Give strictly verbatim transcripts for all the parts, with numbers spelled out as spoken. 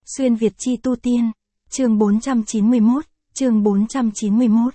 Xuyên Việt chi tu tiên, chương bốn trăm chín mươi mốt, chương bốn trăm chín mươi mốt.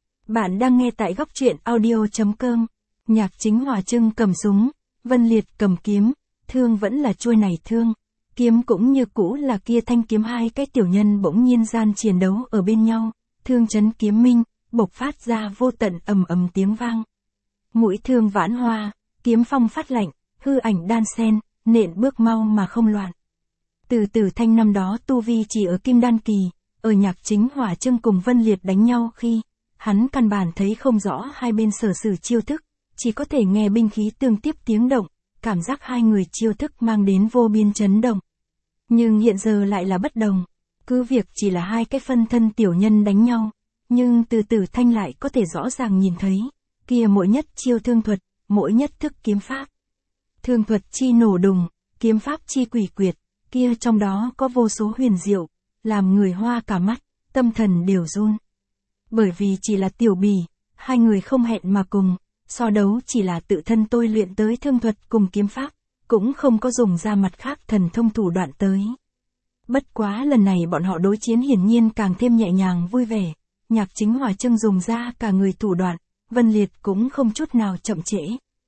Bạn đang nghe tại góc truyện audio.com, Nhạc Chính Hòa Trưng cầm súng, Vân Liệt cầm kiếm, thương vẫn là chuôi này thương, kiếm cũng như cũ là kia thanh kiếm. Hai cái tiểu nhân bỗng nhiên gian chiến đấu ở bên nhau, thương chấn kiếm minh, bộc phát ra vô tận ầm ầm tiếng vang. Mũi thương vãn hoa, kiếm phong phát lạnh, hư ảnh đan xen, nện bước mau mà không loạn. Từ từ thanh năm đó tu vi chỉ ở kim đan kỳ, ở Nhạc Chính Hòa Trưng cùng Vân Liệt đánh nhau khi, hắn căn bản thấy không rõ hai bên sở sử chiêu thức, chỉ có thể nghe binh khí tương tiếp tiếng động, cảm giác hai người chiêu thức mang đến vô biên chấn động. Nhưng hiện giờ lại là bất đồng, cứ việc chỉ là hai cái phân thân tiểu nhân đánh nhau, nhưng từ từ thanh lại có thể rõ ràng nhìn thấy, kia mỗi nhất chiêu thương thuật, mỗi nhất thức kiếm pháp. Thương thuật chi nổ đùng, kiếm pháp chi quỷ quyệt, kia trong đó có vô số huyền diệu, làm người hoa cả mắt, tâm thần đều run. Bởi vì chỉ là tiểu bì, hai người không hẹn mà cùng, so đấu chỉ là tự thân tôi luyện tới thương thuật cùng kiếm pháp, cũng không có dùng ra mặt khác thần thông thủ đoạn tới. Bất quá lần này bọn họ đối chiến hiển nhiên càng thêm nhẹ nhàng vui vẻ, Nhạc Chính Hòa Trưng dùng ra cả người thủ đoạn, Vân Liệt cũng không chút nào chậm trễ.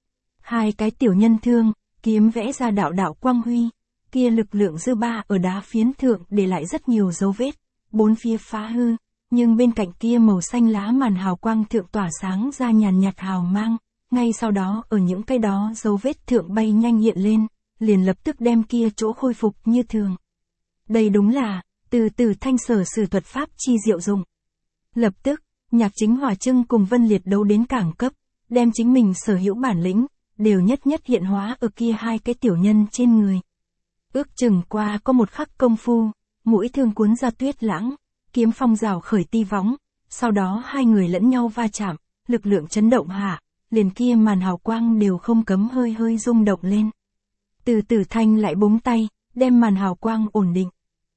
Hai cái tiểu nhân thương, kiếm vẽ ra đạo đạo quang huy, kia lực lượng dư ba ở đá phiến thượng để lại rất nhiều dấu vết, bốn phía phá hư, nhưng bên cạnh kia màu xanh lá màn hào quang thượng tỏa sáng ra nhàn nhạt hào mang, ngay sau đó ở những cái đó dấu vết thượng bay nhanh hiện lên, liền lập tức đem kia chỗ khôi phục như thường. Đây đúng là, từ từ thanh sở sử thuật pháp chi diệu dụng. Lập tức, Nhạc Chính Hòa Trưng cùng Vân Liệt đấu đến cảng cấp, đem chính mình sở hữu bản lĩnh, đều nhất nhất hiện hóa ở kia hai cái tiểu nhân trên người. Ước chừng qua có một khắc công phu, mũi thương cuốn ra tuyết lãng, kiếm phong rào khởi ti võng, sau đó hai người lẫn nhau va chạm, lực lượng chấn động hạ, liền kia màn hào quang đều không cấm hơi hơi rung động lên. Từ từ thanh lại búng tay, đem màn hào quang ổn định.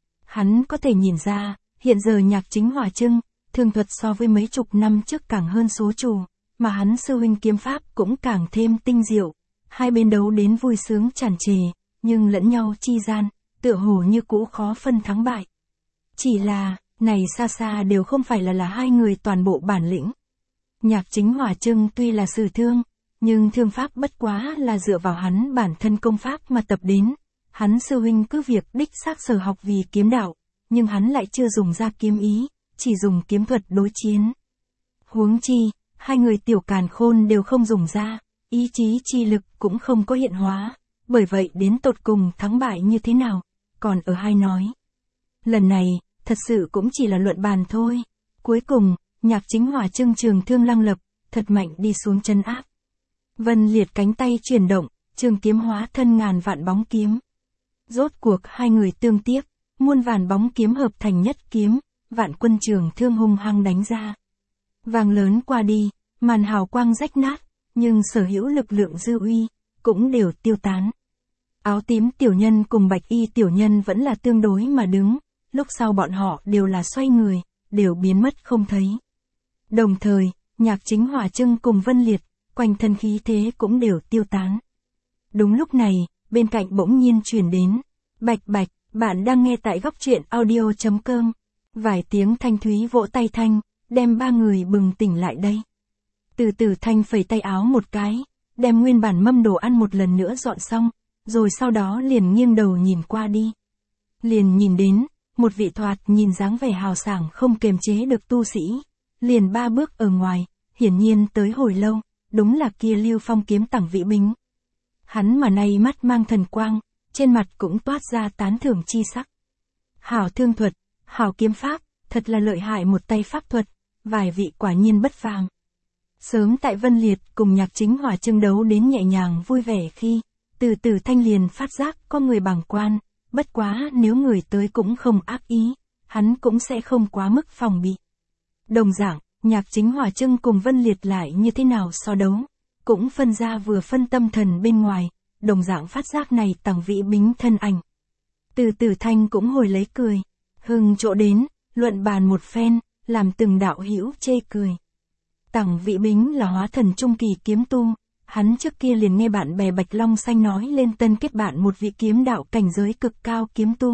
Hắn có thể nhìn ra, hiện giờ Nhạc Chính Hòa Trưng, thương thuật so với mấy chục năm trước càng hơn số trù, mà hắn sư huynh kiếm pháp cũng càng thêm tinh diệu. Hai bên đấu đến vui sướng tràn trề, nhưng lẫn nhau chi gian, tựa hồ như cũ khó phân thắng bại. Chỉ là, này xa xa đều không phải là là hai người toàn bộ bản lĩnh. Nhạc Chính Hòa Trưng tuy là sử thương, nhưng thương pháp bất quá là dựa vào hắn bản thân công pháp mà tập đến. Hắn sư huynh cứ việc đích xác sở học vì kiếm đạo, nhưng hắn lại chưa dùng ra kiếm ý, chỉ dùng kiếm thuật đối chiến. Huống chi, hai người tiểu càn khôn đều không dùng ra, ý chí chi lực cũng không có hiện hóa, bởi vậy đến tột cùng thắng bại như thế nào, còn ở hai nói. Lần này, thật sự cũng chỉ là luận bàn thôi. Cuối cùng, Nhạc Chính Hòa Trưng trường thương lăng lập, thật mạnh đi xuống chân áp. Vân Liệt cánh tay chuyển động, trường kiếm hóa thân ngàn vạn bóng kiếm. Rốt cuộc hai người tương tiếp, muôn vàn bóng kiếm hợp thành nhất kiếm, vạn quân trường thương hung hăng đánh ra. Vàng lớn qua đi, màn hào quang rách nát, nhưng sở hữu lực lượng dư uy, cũng đều tiêu tán. Áo tím tiểu nhân cùng bạch y tiểu nhân vẫn là tương đối mà đứng, lúc sau bọn họ đều là xoay người, đều biến mất không thấy. Đồng thời, Nhạc Chính Hòa Trưng cùng Vân Liệt, quanh thân khí thế cũng đều tiêu tán. Đúng lúc này, bên cạnh bỗng nhiên truyền đến, bạch bạch, bạn đang nghe tại góc truyện audio.com, vài tiếng thanh thúy vỗ tay thanh, đem ba người bừng tỉnh lại đây. Từ từ thanh phẩy tay áo một cái, đem nguyên bản mâm đồ ăn một lần nữa dọn xong, rồi sau đó liền nghiêng đầu nhìn qua đi. Liền nhìn đến, một vị thoạt nhìn dáng vẻ hào sảng không kiềm chế được tu sĩ, liền ba bước ở ngoài, hiển nhiên tới hồi lâu, đúng là kia Lưu Phong kiếm Tẳng Vĩ Bính. Hắn mà nay mắt mang thần quang, trên mặt cũng toát ra tán thưởng chi sắc. Hảo thương thuật, hảo kiếm pháp, thật là lợi hại một tay pháp thuật, vài vị quả nhiên bất phàm. Sớm tại Vân Liệt cùng Nhạc Chính Hòa Trưng đấu đến nhẹ nhàng vui vẻ khi, từ từ thanh liền phát giác có người bàng quan, bất quá nếu người tới cũng không ác ý, hắn cũng sẽ không quá mức phòng bị. Đồng dạng, Nhạc Chính Hòa Trưng cùng Vân Liệt lại như thế nào so đấu, cũng phân ra vừa phân tâm thần bên ngoài, đồng dạng phát giác này Tẳng Vĩ Bính thân ảnh. Từ từ thanh cũng hồi lấy cười, hưng chỗ đến, luận bàn một phen, làm từng đạo hữu chê cười. Tẳng Vĩ Bính là hóa thần trung kỳ kiếm tu, hắn trước kia liền nghe bạn bè Bạch Long Xanh nói lên tân kết bạn một vị kiếm đạo cảnh giới cực cao kiếm tu,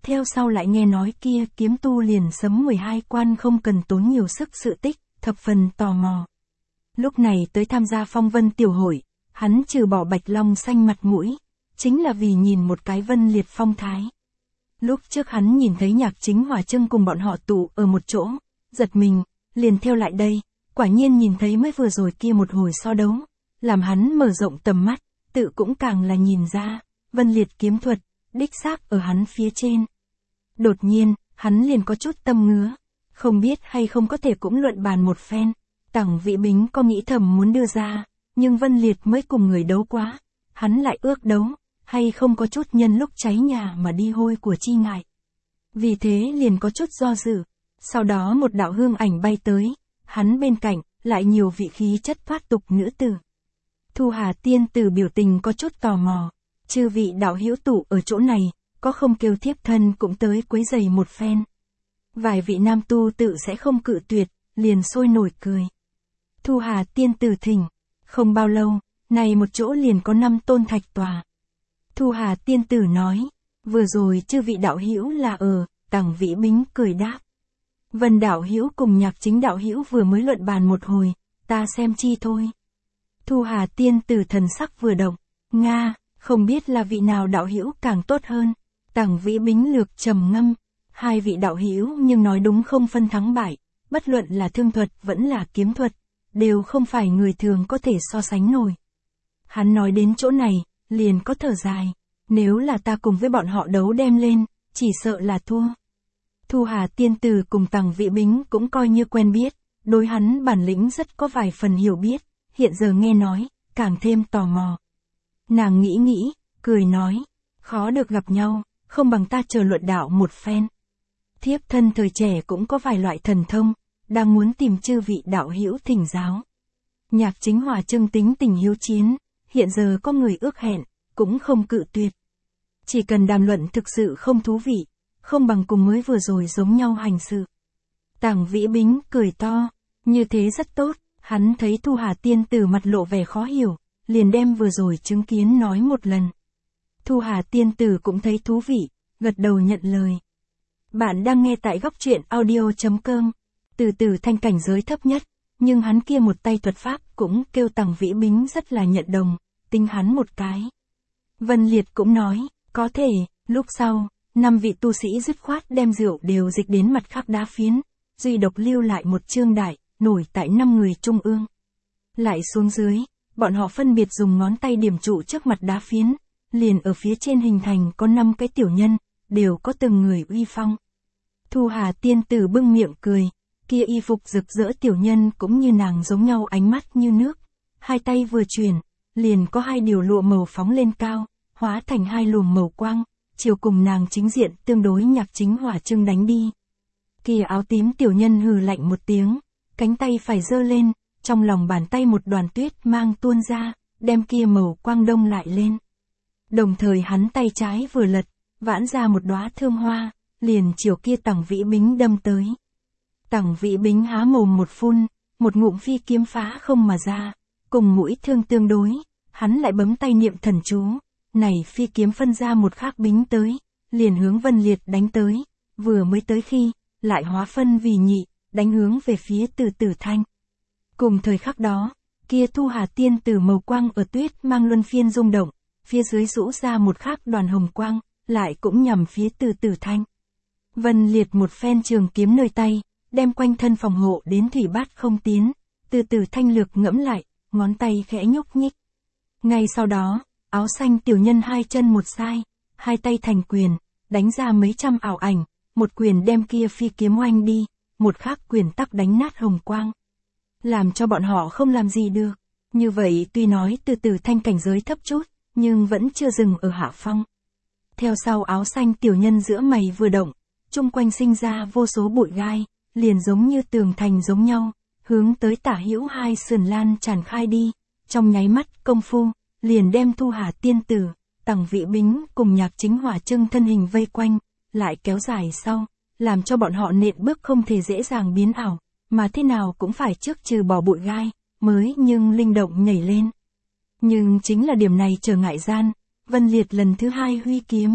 Theo sau lại nghe nói kia kiếm tu liền sấm mười hai quan không cần tốn nhiều sức sự tích, thập phần tò mò. Lúc này tới tham gia phong vân tiểu hội, hắn trừ bỏ Bạch Long xanh mặt mũi, chính là vì nhìn một cái Vân Liệt phong thái. Lúc trước hắn nhìn thấy Nhạc Chính Hỏa Trưng cùng bọn họ tụ ở một chỗ, giật mình, liền theo lại đây, quả nhiên nhìn thấy mới vừa rồi kia một hồi so đấu, làm hắn mở rộng tầm mắt, tự cũng càng là nhìn ra, Vân Liệt kiếm thuật, đích xác ở hắn phía trên. Đột nhiên, hắn liền có chút tâm ngứa, không biết hay không có thể cũng luận bàn một phen. Tằng Vĩ Bính có nghĩ thầm muốn đưa ra, nhưng Vân Liệt mới cùng người đấu quá, hắn lại ước đấu, hay không có chút nhân lúc cháy nhà mà đi hôi của chi ngại. Vì thế liền có chút do dự, sau đó một đạo hương ảnh bay tới, hắn bên cạnh, lại nhiều vị khí chất thoát tục nữ tử. Thu Hà tiên tử biểu tình có chút tò mò, chư vị đạo hữu tụ ở chỗ này, có không kêu thiếp thân cũng tới quấy giày một phen. Vài vị nam tu tự sẽ không cự tuyệt, liền sôi nổi cười. Thu Hà tiên tử thỉnh, không bao lâu, này một chỗ liền có năm tôn thạch tòa. Thu Hà tiên tử nói, vừa rồi chư vị đạo hữu là ở, Tằng Vĩ Bính cười đáp. Vân đạo hữu cùng Nhạc Chính đạo hữu vừa mới luận bàn một hồi, ta xem chi thôi. Thu Hà tiên tử thần sắc vừa động, Nga, không biết là vị nào đạo hữu càng tốt hơn. Tằng Vĩ Bính lược trầm ngâm, hai vị đạo hữu nhưng nói đúng không phân thắng bại, bất luận là thương thuật vẫn là kiếm thuật, đều không phải người thường có thể so sánh nổi. Hắn nói đến chỗ này, liền có thở dài, nếu là ta cùng với bọn họ đấu đem lên, chỉ sợ là thua. Thu Hà tiên tử cùng Tằng Vĩ Bính cũng coi như quen biết, đối hắn bản lĩnh rất có vài phần hiểu biết, hiện giờ nghe nói, càng thêm tò mò. Nàng nghĩ nghĩ, cười nói, khó được gặp nhau, không bằng ta chờ luận đạo một phen. Thiếp thân thời trẻ cũng có vài loại thần thông, đang muốn tìm chư vị đạo hữu thỉnh giáo. Nhạc Chính Hỏa Trưng tính tình hiếu chiến, hiện giờ có người ước hẹn, cũng không cự tuyệt. Chỉ cần đàm luận thực sự không thú vị, không bằng cùng mới vừa rồi giống nhau hành sự. Tằng Vĩ Bính cười to, như thế rất tốt, hắn thấy Thu Hà tiên tử mặt lộ vẻ khó hiểu, liền đem vừa rồi chứng kiến nói một lần. Thu Hà tiên tử cũng thấy thú vị, gật đầu nhận lời. Bạn đang nghe tại góc truyện audio chấm com, từ từ thanh cảnh giới thấp nhất, nhưng hắn kia một tay thuật pháp cũng kêu Tằng Vĩ Bính rất là nhận đồng, tính hắn một cái. Vân Liệt cũng nói, có thể, lúc sau, năm vị tu sĩ dứt khoát đem rượu đều dịch đến mặt khác đá phiến, duy độc lưu lại một chương đại, nổi tại năm người trung ương. Lại xuống dưới, bọn họ phân biệt dùng ngón tay điểm trụ trước mặt đá phiến, liền ở phía trên hình thành có năm cái tiểu nhân, đều có từng người uy phong. Thu Hà tiên tử bưng miệng cười, kia y phục rực rỡ tiểu nhân cũng như nàng giống nhau ánh mắt như nước, hai tay vừa chuyển, liền có hai điều lụa màu phóng lên cao, hóa thành hai luồng màu quang, chiều cùng nàng chính diện tương đối Nhạc Chính Hỏa Trưng đánh đi. Kia áo tím tiểu nhân hừ lạnh một tiếng, cánh tay phải giơ lên, trong lòng bàn tay một đoàn tuyết mang tuôn ra, đem kia màu quang đông lại lên. Đồng thời hắn tay trái vừa lật, vãn ra một đóa thơm hoa, liền chiều kia Tằng Vĩ Bính đâm tới. Tằng Vĩ Bính há mồm một phun, một ngụm phi kiếm phá không mà ra, cùng mũi thương tương đối, hắn lại bấm tay niệm thần chú, này phi kiếm phân ra một khác bính tới, liền hướng Vân Liệt đánh tới, vừa mới tới khi, lại hóa phân vì nhị, đánh hướng về phía Từ Tử Thanh. Cùng thời khắc đó, kia Thu Hà tiên tử màu quang ở tuyết mang luân phiên rung động, phía dưới rũ ra một khác đoàn hồng quang, lại cũng nhằm phía Từ Tử Thanh. Vân Liệt một phen trường kiếm nơi tay, đem quanh thân phòng hộ đến thủy bát không tiến, Từ Tử Thanh lược ngẫm lại, ngón tay khẽ nhúc nhích. Ngay sau đó, áo xanh tiểu nhân hai chân một sai, hai tay thành quyền, đánh ra mấy trăm ảo ảnh, một quyền đem kia phi kiếm oanh đi, một khác quyền tắc đánh nát hồng quang. Làm cho bọn họ không làm gì được. Như vậy tuy nói Từ Tử Thanh cảnh giới thấp chút, nhưng vẫn chưa dừng ở hạ phong. Theo sau áo xanh tiểu nhân giữa mày vừa động, chung quanh sinh ra vô số bụi gai, liền giống như tường thành giống nhau, hướng tới tả hữu hai sườn lan tràn khai đi, trong nháy mắt công phu, liền đem Thu Hà tiên tử, Tằng Vĩ Bính cùng Nhạc Chính Hỏa Trưng thân hình vây quanh, lại kéo dài sau, làm cho bọn họ nện bước không thể dễ dàng biến ảo, mà thế nào cũng phải trước trừ bỏ bụi gai, mới nhưng linh động nhảy lên. Nhưng chính là điểm này trở ngại gian, Vân Liệt lần thứ hai huy kiếm,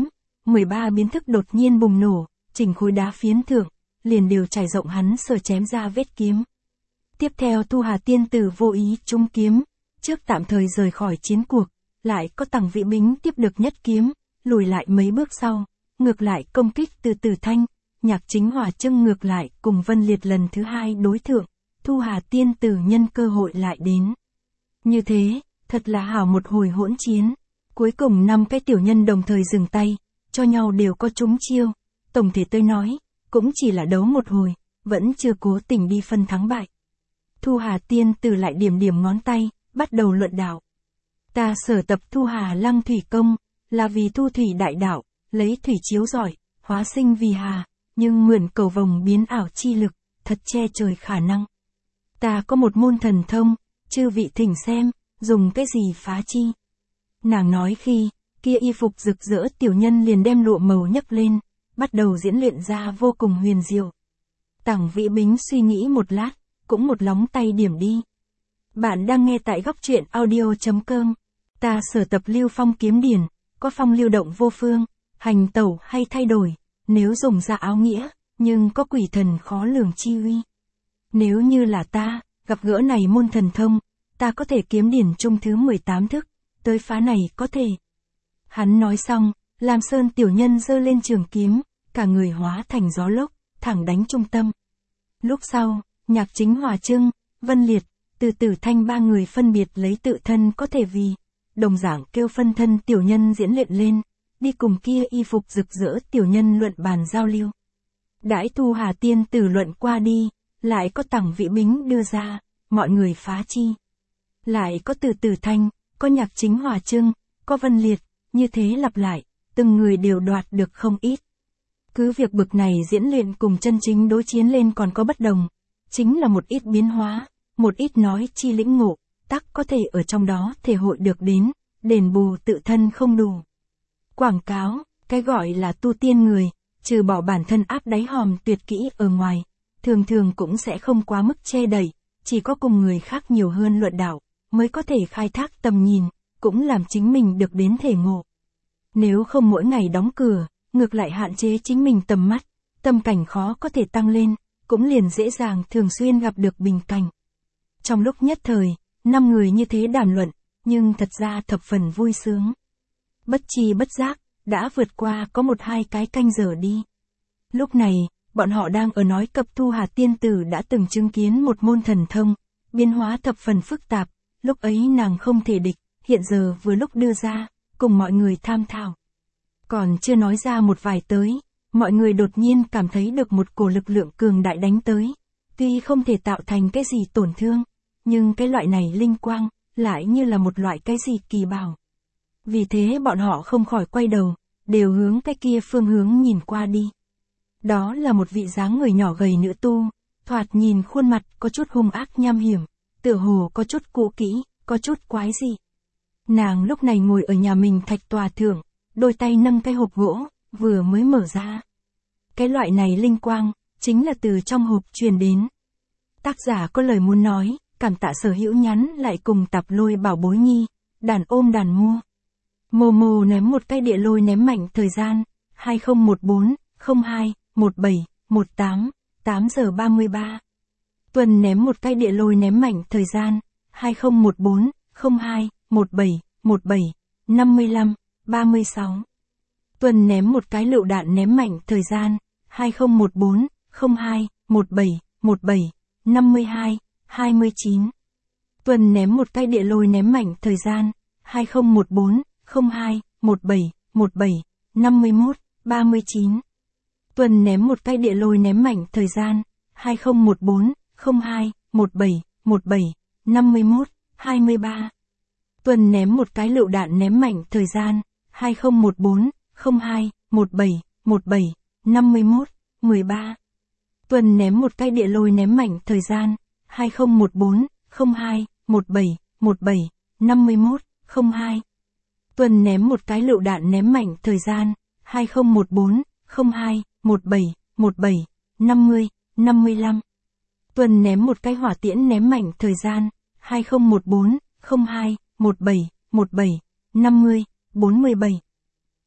mười ba biến thức đột nhiên bùng nổ, chỉnh khối đá phiến thượng, liền đều trải rộng hắn sờ chém ra vết kiếm. Tiếp theo Thu Hà tiên tử vô ý trúng kiếm, trước tạm thời rời khỏi chiến cuộc, lại có Tằng Vị Bính tiếp được nhất kiếm, lùi lại mấy bước sau, ngược lại công kích từ Tử Thanh, Nhạc Chính Hòa Trưng ngược lại cùng Vân Liệt lần thứ hai đối thượng, Thu Hà tiên tử nhân cơ hội lại đến. Như thế, thật là hảo một hồi hỗn chiến. Cuối cùng năm cái tiểu nhân đồng thời dừng tay, cho nhau đều có trúng chiêu. Tổng thể tôi nói, cũng chỉ là đấu một hồi, vẫn chưa cố tình đi phân thắng bại. Thu Hà tiên tử lại điểm điểm ngón tay, bắt đầu luận đạo. Ta sở tập Thu Hà Lăng Thủy Công, là vì thu thủy đại đạo, lấy thủy chiếu giỏi, hóa sinh vì hà, nhưng mượn cầu vồng biến ảo chi lực, thật che trời khả năng. Ta có một môn thần thông, chư vị thỉnh xem, dùng cái gì phá chi. Nàng nói khi, kia y phục rực rỡ tiểu nhân liền đem lụa màu nhấc lên, bắt đầu diễn luyện ra vô cùng huyền diệu. Tằng Vị Bính suy nghĩ một lát, cũng một lóng tay điểm đi. Bạn đang nghe tại góc truyện audio chấm com. Ta sở tập Lưu Phong kiếm điển, có phong lưu động vô phương, hành tẩu hay thay đổi, nếu dùng ra áo nghĩa, nhưng có quỷ thần khó lường chi uy. Nếu như là ta, gặp gỡ này môn thần thông, ta có thể kiếm điển trung thứ mười tám thức, tới phá này có thể. Hắn nói xong, Lam Sơn tiểu nhân giơ lên trường kiếm, cả người hóa thành gió lốc, thẳng đánh trung tâm. Lúc sau, Nhạc Chính Hòa Trưng, Vân Liệt, từ Tử Thanh ba người phân biệt lấy tự thân có thể vì, đồng dạng kêu phân thân tiểu nhân diễn luyện lên, đi cùng kia y phục rực rỡ tiểu nhân luận bàn giao lưu. Đãi Thu Hà tiên tử luận qua đi, lại có Tằng Vị Bính đưa ra, mọi người phá chi. Lại có từ Tử Thanh, có Nhạc Chính Hòa Trưng, có Vân Liệt, như thế lặp lại, từng người đều đoạt được không ít. Cứ việc bực này diễn luyện cùng chân chính đối chiến lên còn có bất đồng, chính là một ít biến hóa, một ít nói chi lĩnh ngộ, tắc có thể ở trong đó thể hội được đến, đền bù tự thân không đủ. Quảng cáo, cái gọi là tu tiên người, trừ bỏ bản thân áp đáy hòm tuyệt kỹ ở ngoài, thường thường cũng sẽ không quá mức che đậy, chỉ có cùng người khác nhiều hơn luận đạo, mới có thể khai thác tầm nhìn, cũng làm chính mình được đến thể ngộ. Nếu không mỗi ngày đóng cửa, ngược lại hạn chế chính mình tầm mắt, tâm cảnh khó có thể tăng lên, cũng liền dễ dàng thường xuyên gặp được bình cảnh. Trong lúc nhất thời, năm người như thế đàm luận, nhưng thật ra thập phần vui sướng. Bất chi bất giác, đã vượt qua có một hai cái canh giờ đi. Lúc này, bọn họ đang ở nói cập Thu Hà tiên tử đã từng chứng kiến một môn thần thông, biến hóa thập phần phức tạp, lúc ấy nàng không thể địch, hiện giờ vừa lúc đưa ra, cùng mọi người tham thảo. Còn chưa nói ra một vài tới, mọi người đột nhiên cảm thấy được một cổ lực lượng cường đại đánh tới. Tuy không thể tạo thành cái gì tổn thương, nhưng cái loại này linh quang, lại như là một loại cái gì kỳ bảo. Vì thế bọn họ không khỏi quay đầu, đều hướng cái kia phương hướng nhìn qua đi. Đó là một vị dáng người nhỏ gầy nữ tu, thoạt nhìn khuôn mặt có chút hung ác nham hiểm, tựa hồ có chút cũ kỹ, có chút quái dị. Nàng lúc này ngồi ở nhà mình thạch tòa thượng, đôi tay nâng cái hộp gỗ, vừa mới mở ra. Cái loại này linh quang, chính là từ trong hộp truyền đến. Tác giả có lời muốn nói, cảm tạ sở hữu nhắn lại cùng tập lôi bảo bối nhi, đàn ôm đàn mua. Momo ném một cái địa lôi ném mạnh thời gian, hai không một bốn, không hai, một bảy, một tám, tám giờ ba mươi ba. Tuần ném một cái địa lôi ném mạnh thời gian, hai không một bốn, không hai, một bảy, một bảy, năm mươi lăm, ba mươi sáu. Tuần ném một cái lựu đạn ném mạnh thời gian, hai không một bốn, không hai, một bảy, một bảy, năm mươi hai, hai mươi chín. Tuần ném một cái địa lôi ném mạnh thời gian, hai không một bốn, không hai, một bảy, một bảy, năm mươi mốt, ba mươi chín. Tuần ném một cái địa lôi ném mạnh thời gian, hai không một bốn, không hai, một bảy, một bảy, năm mươi mốt, hai mươi ba. Tuần ném một cái lựu đạn ném mạnh thời gian, hai không một bốn, không hai, một bảy, một bảy, năm mươi mốt, mười ba. Tuần ném một cái địa lôi ném mạnh thời gian, hai không một bốn, không hai, một bảy, một bảy, năm mươi mốt, không hai. Tuần ném một cái lựu đạn ném mạnh thời gian, hai không một bốn, không hai, một bảy, một bảy, năm mươi, năm mươi lăm. Tuần ném một cái hỏa tiễn ném mạnh thời gian, hai không một bốn, không hai, một bảy, một bảy, năm mươi, bốn mươi bảy.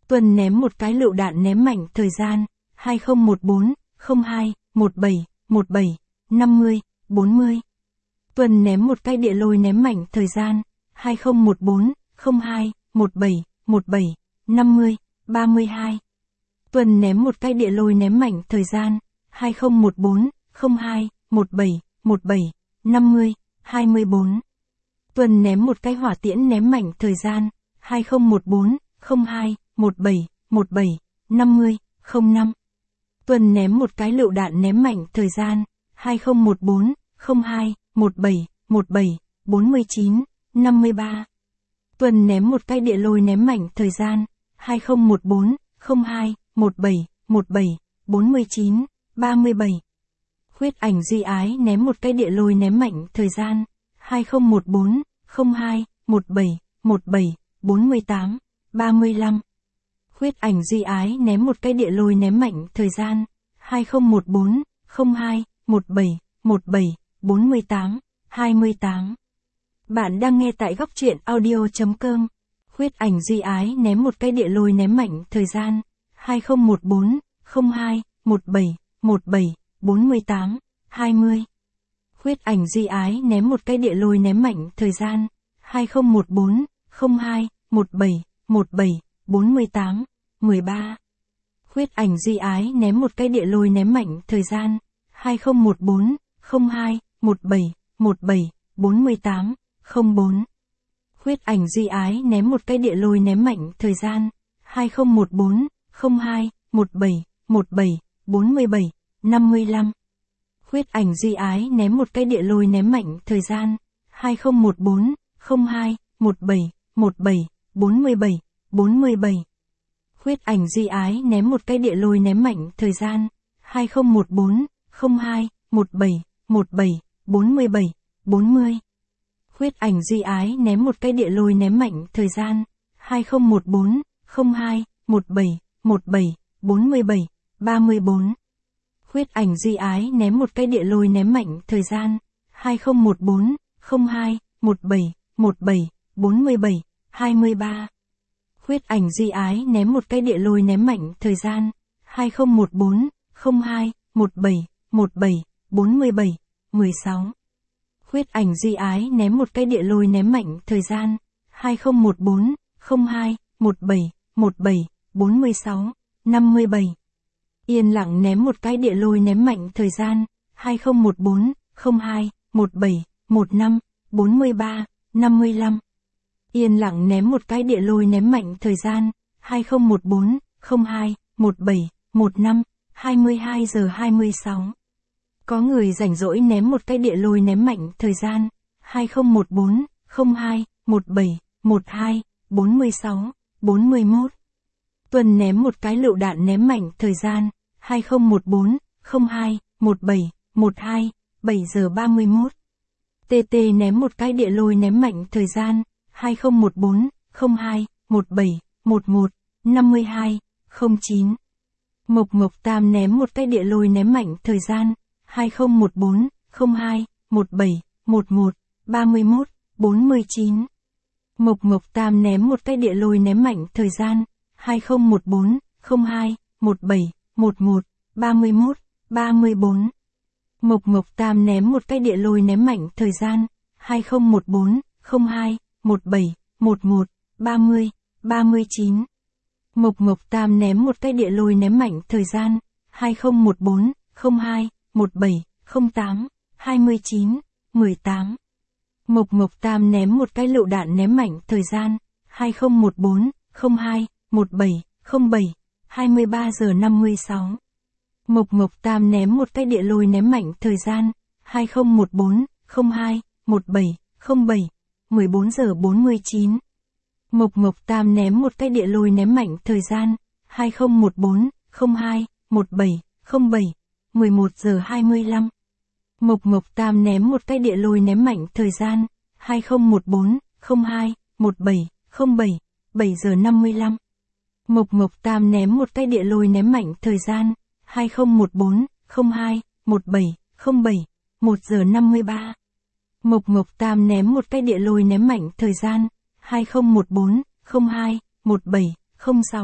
Tuần ném một cái lựu đạn ném mạnh thời gian, hai không một bốn, không hai, một bảy, một bảy, năm mươi, bốn mươi. Tuần ném một cái địa lôi ném mạnh thời gian, hai không một bốn, không hai, một bảy, một bảy, năm mươi, ba mươi hai. Tuần ném một cái địa lôi ném mạnh thời gian, hai không một bốn, không hai, một bảy, một bảy, năm mươi, hai mươi bốn. Tuần ném một cái hỏa tiễn ném mạnh thời gian, hai không một bốn, không hai, một bảy, một bảy, năm mươi, không năm. Tuần ném một cái lựu đạn ném mạnh thời gian, hai không một bốn, không hai, một bảy, một bảy, bốn mươi chín, năm mươi ba. Tuần ném một cái địa lôi ném mạnh thời gian, hai không một bốn, không hai, một bảy, một bảy, bốn mươi chín, ba mươi bảy. Khuyết ảnh Duy Ái ném một cái địa lôi ném mạnh thời gian, hai không một bốn, không hai, một bảy, một bảy, bốn mươi tám, ba mươi lăm. Khuyết ảnh Duy Ái ném một cái địa lôi ném mạnh thời gian, hai không một bốn, không hai, một bảy, một bảy, bốn mươi tám, hai mươi tám. Bạn đang nghe tại góc truyện audio chấm com. Khuyết ảnh Duy Ái ném một cái địa lôi ném mạnh thời gian, hai không một bốn, không hai, một bảy, một bảy, bốn mươi tám, hai mươi. Khuyết ảnh Duy Ái ném một cái địa lôi ném mạnh thời gian, hai không một bốn, không hai, một bảy, một bảy, bốn mươi tám, mười ba. Khuyết ảnh Duy Ái ném một cái địa lôi ném mạnh thời gian, hai không một bốn, không hai, một bảy, một bảy, bốn mươi tám, không bốn. Khuyết ảnh Duy Ái ném một cái địa lôi ném mạnh thời gian, hai không một bốn, không hai, một bảy, một bảy, bốn mươi bảy, năm mươi lăm. Khuyết ảnh Duy Ái ném một cái địa lôi ném mạnh thời gian, hai không một bốn, không hai, một bảy, một bảy, bốn mươi bảy, bốn mươi bảy. Khuyết ảnh Duy Ái ném một cái địa lôi ném mạnh thời gian, hai không một bốn, không hai, một bảy, một bảy, bốn mươi bảy, bốn mươi. Khuyết ảnh Duy Ái ném một cái địa lôi ném mạnh thời gian, hai không một bốn, không hai, một bảy, một bảy, bốn mươi bảy, ba mươi bốn. Khuyết ảnh Duy Ái ném một cái địa lôi ném mạnh thời gian, hai không một bốn, không hai, một bảy, một bảy, bốn mươi bảy, hai mươi ba. Khuyết ảnh Duy Ái ném một cái địa lôi ném mạnh thời gian, hai không một bốn, không hai, một bảy, một bảy, bốn mươi bảy, mười sáu. Khuyết ảnh Duy Ái ném một cái địa lôi ném mạnh thời gian, hai không một bốn, không hai, một bảy, một bảy, bốn mươi sáu, năm mươi bảy. Yên lặng ném một cái địa lôi ném mạnh thời gian, hai không một bốn, không hai, một bảy, một năm, bốn mươi ba, năm mươi lăm. Yên lặng ném một cái địa lôi ném mạnh thời gian, hai không một bốn, không hai, một bảy, một năm, hai mươi hai giờ hai mươi sáu. Có người rảnh rỗi ném một cái địa lôi ném mạnh thời gian, hai không một bốn, không hai, một bảy, một hai, bốn mươi sáu, bốn mươi mốt. Tuần ném một cái lựu đạn ném mạnh thời gian, hai không một bốn, không hai, một bảy, một hai, bảy giờ ba mươi mốt. tê tê ném một cái địa lôi ném mạnh thời gian, hai không một bốn, không hai, một bảy, một một, năm mươi hai, không chín. Mộc Mộc Tam ném một cái địa lôi ném mạnh thời gian, hai không một bốn, không hai, một bảy, một một, ba mươi mốt, bốn mươi chín. Mộc Mộc Tam ném một cái địa lôi ném mạnh thời gian, hai không một bốn, không hai, một bảy, một một, ba mươi mốt, ba mươi bốn. Mộc Mộc Tam ném một cái địa lôi ném mạnh thời gian, hai không một bốn, không hai, một bảy, một một, ba mươi, ba mươi chín. Mộc Mộc Tam ném một cái địa lôi ném mạnh thời gian, hai không một bốn, không hai, một bảy, không tám, hai mươi chín, mười tám. Mộc Mộc Tam ném một cái lựu đạn ném mạnh thời gian, hai không một bốn, không hai, một bảy, không bảy, hai mươi ba giờ năm mươi sáu. Mộc Mộc Tam ném một cái địa lôi ném mạnh thời gian, hai không một bốn, không hai, một bảy, không bảy, mười bốn giờ bốn mươi chín. Mộc Mộc Tam ném một cái địa lôi ném mạnh thời gian, hai không một bốn, không hai, một bảy, không bảy, mười một giờ hai mươi lăm. Mộc Mộc Tam ném một cái địa lôi ném mạnh thời gian, hai không một bốn, không hai, một bảy, không bảy, bảy giờ năm mươi lăm. Mộc Mộc Tam ném một cái địa lôi ném mạnh thời gian, hai không một bốn, không hai, một bảy, không bảy, một giờ năm mươi ba. Mộc Mộc Tam ném một cái địa lôi ném mạnh thời gian, hai không một bốn, không hai, một bảy, không sáu,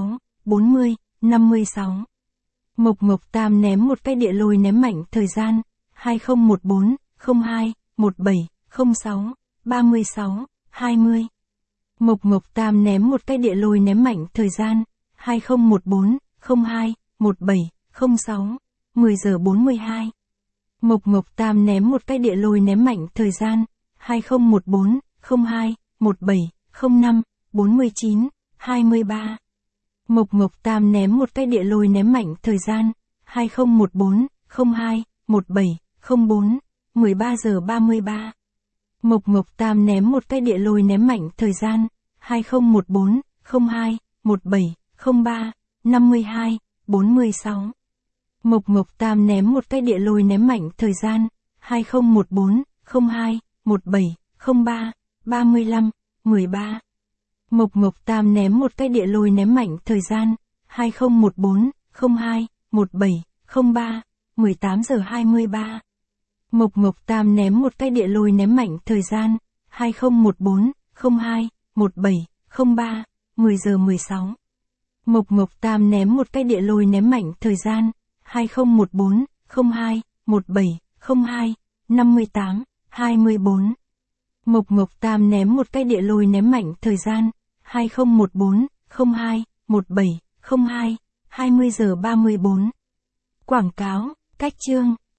bốn mươi, năm mươi sáu. Mộc Mộc Tam ném một cái địa lôi ném mạnh thời gian, hai không một bốn, không hai, một bảy, không sáu, ba mươi sáu, hai mươi. Mộc Mộc Tam ném một cái địa lôi ném mạnh thời gian, hai không một bốn, không hai, một bảy, không sáu, mười giờ bốn mươi hai. Mộc Mộc Tam ném một cái địa lôi ném mạnh thời gian, hai không một bốn, không hai, một bảy, không năm, bốn mươi chín, hai mươi ba. Mộc Mộc Tam ném một cái địa lôi ném mạnh thời gian, hai không một bốn, không hai, một bảy, không bốn, mười ba giờ ba mươi ba. Mộc Mộc Tam ném một cái địa lôi ném mạnh thời gian, hai không một bốn, không hai, một bảy, không ba, năm mươi hai, bốn mươi sáu. Mộc Mộc Tam ném một cái địa lôi ném mạnh thời gian, hai không một bốn, không hai, một bảy, không ba, ba mươi lăm, mười ba. Mộc Mộc Tam ném một cái địa lôi ném mạnh thời gian, hai không một bốn, không hai, một bảy, không ba, mười tám giờ hai mươi ba. Mộc Mộc Tam ném một cái địa lôi ném mạnh thời gian, hai không một bốn, không hai, một bảy, không ba, mười giờ mười sáu. Mộc Mộc Tam ném một cái địa lôi ném mạnh thời gian, hai không một bốn, không hai, một bảy, không hai, năm mươi tám, hai mươi bốn. Mộc Mộc Tam ném một cái địa lôi ném mạnh thời gian, hai không một bốn, không hai, một bảy, không hai, hai mươi giờ ba mươi bốn. Quảng cáo, cách chương.